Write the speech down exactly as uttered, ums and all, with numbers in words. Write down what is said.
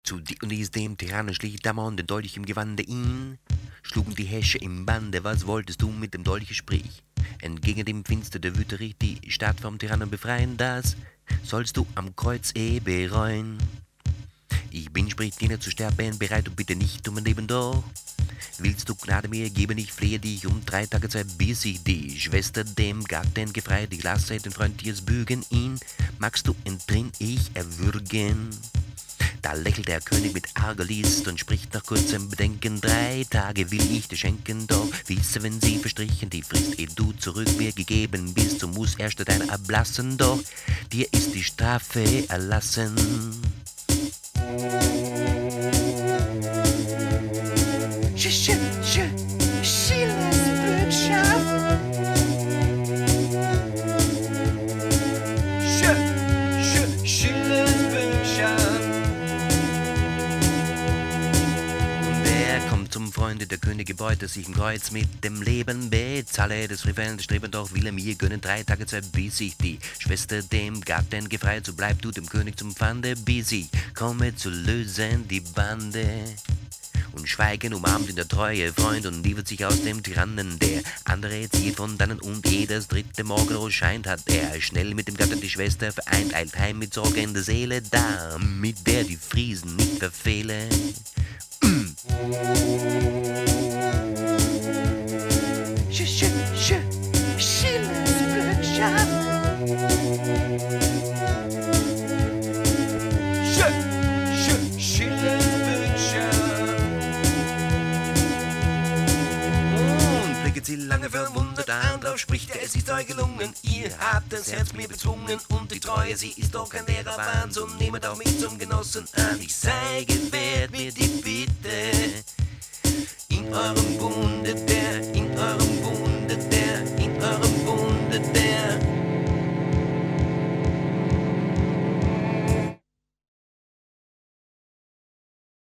Zu Dionys dem Tyrannen schlich Damon den Dolch im Gewande ihn, schlugen die Häsche im Bande, was wolltest du mit dem Dolche sprich? Entgegen dem Finster der Wüterich die Stadt vom Tyrannen befreien, das sollst du am Kreuz eh bereuen. Ich bin, spricht jener, zu sterben bereit und bitte nicht um mein Leben doch. Willst du Gnade mir geben, ich flehe dich um drei Tage Zeit, bis ich die Schwester dem Gatten gefreit, ich lasse den Freund dirs bügen, ihn magst du entrinn, ich erwürgen. Da lächelt der König mit arger List und spricht nach kurzem Bedenken, drei Tage will ich dir schenken, doch wisse, wenn sie verstrichen, die Frist, ehe du zurück mir gegeben bist, so muss erst deiner ablassen, doch dir ist die Strafe erlassen. Sch, sch, sch, Schillers Bürgschaft. Sch, sch, Schillers Bürgschaft. Wer kommt zum Freunde der Könige beute sich im Kreuz mit dem Leben, bezahle des Freveln Streben, doch will er mir gönnen drei Tage Zeit, bis ich die Schwester dem Gatten gefreit, so bleib du dem König zum Pfande, bis ich komme zu lösen die Bande. Und Schweigen umarmt in der Treue Freund und liefert sich aus dem Tyrannen. Der andere zieht von dannen und eh das dritte Morgenrot scheint, hat er schnell mit dem Gatten die Schwester vereint, eilt heim mit Sorge in der Seele, da mit der die Friesen nicht verfehlen. Mm. Sch, sch, sch, Schillers Bürgschaft. Sch, sch, Schillers sie lange verwundert an, drauf spricht er, es ist euch gelungen, ihr habt das Herz mir bezwungen und die Treue, sie ist doch kein leerer Wahn, so nehmet auch mich zum Genossen an, ich sei gewährt mir die Bitte, in eurem Bunde